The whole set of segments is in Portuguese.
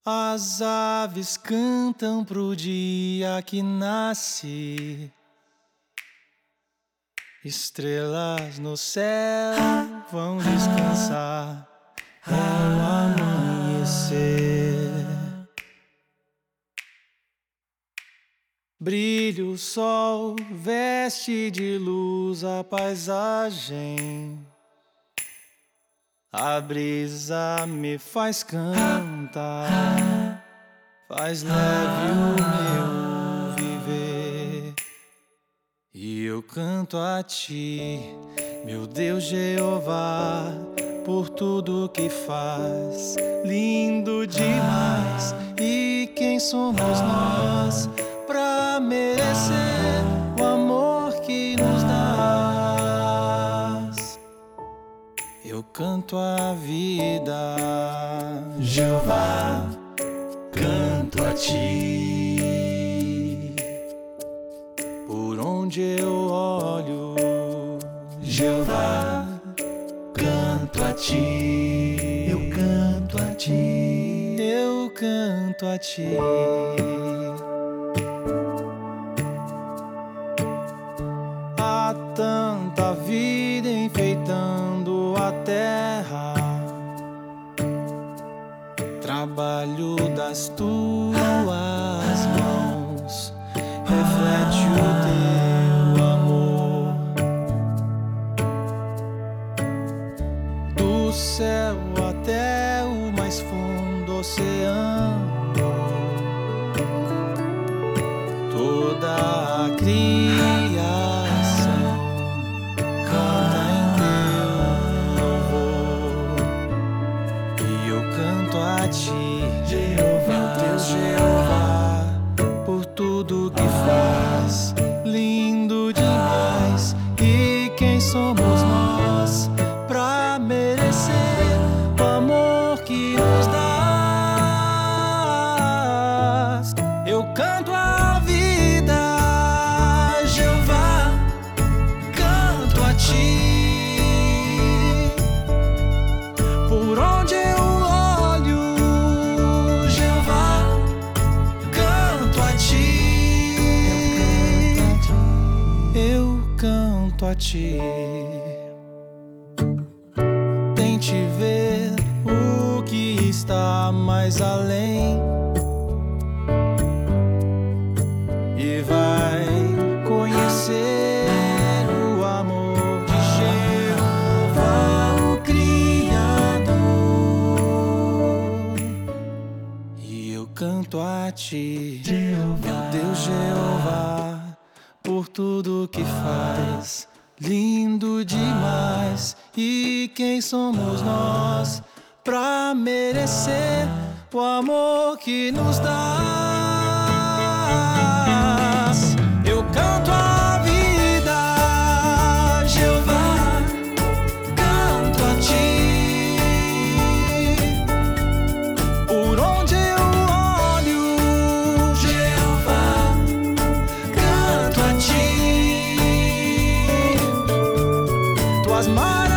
As aves cantam pro dia que nasce, estrelas no céu vão descansar, é o amanhecer. Brilha o sol, veste de luz a paisagem. A brisa me faz cantar, faz leve o meu viver. E eu canto a ti, meu Deus Jeová, por tudo que faz, lindo demais. E quem somos nós pra merecer o amor que nos dás? Eu canto a vida, Jeová, canto a ti. Por onde eu olho, Jeová, canto a ti. Eu canto a ti, eu canto a ti. Há tanta vida enfeitando a terra, trabalho das tuas mãos, reflete o teu amor. Do céu até o mais fundo oceano, toda a criação canta em teu louvor. E eu canto a ti, Jeová, meu Deus Jeová, por tudo que faz, lindo demais. E quem somos nós pra merecer o amor que nos dás? Eu canto a vida, Jeová, canto a ti. Por onde eu olho, Jeová, canto a ti. Eu canto a ti. Tente ver o que está mais além e vai conhecer o amor de Jeová, o Criador. E eu canto a ti, meu Deus Jeová, por tudo que faz, lindo demais. E quem somos nós pra merecer o amor que nos dás? Eu canto a vida, Jeová, canto a ti. Por onde eu olho, Jeová, canto a ti. Tuas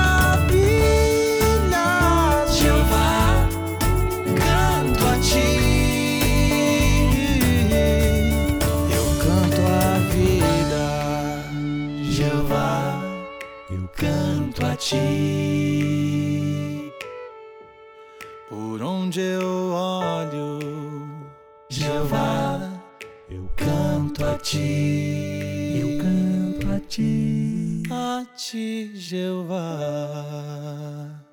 maravilhas, Jeová, canto a ti. Eu canto a vida, Jeová, eu canto a ti. Por onde eu olho, Jeová, eu canto a ti. Eu canto a ti, Jeová.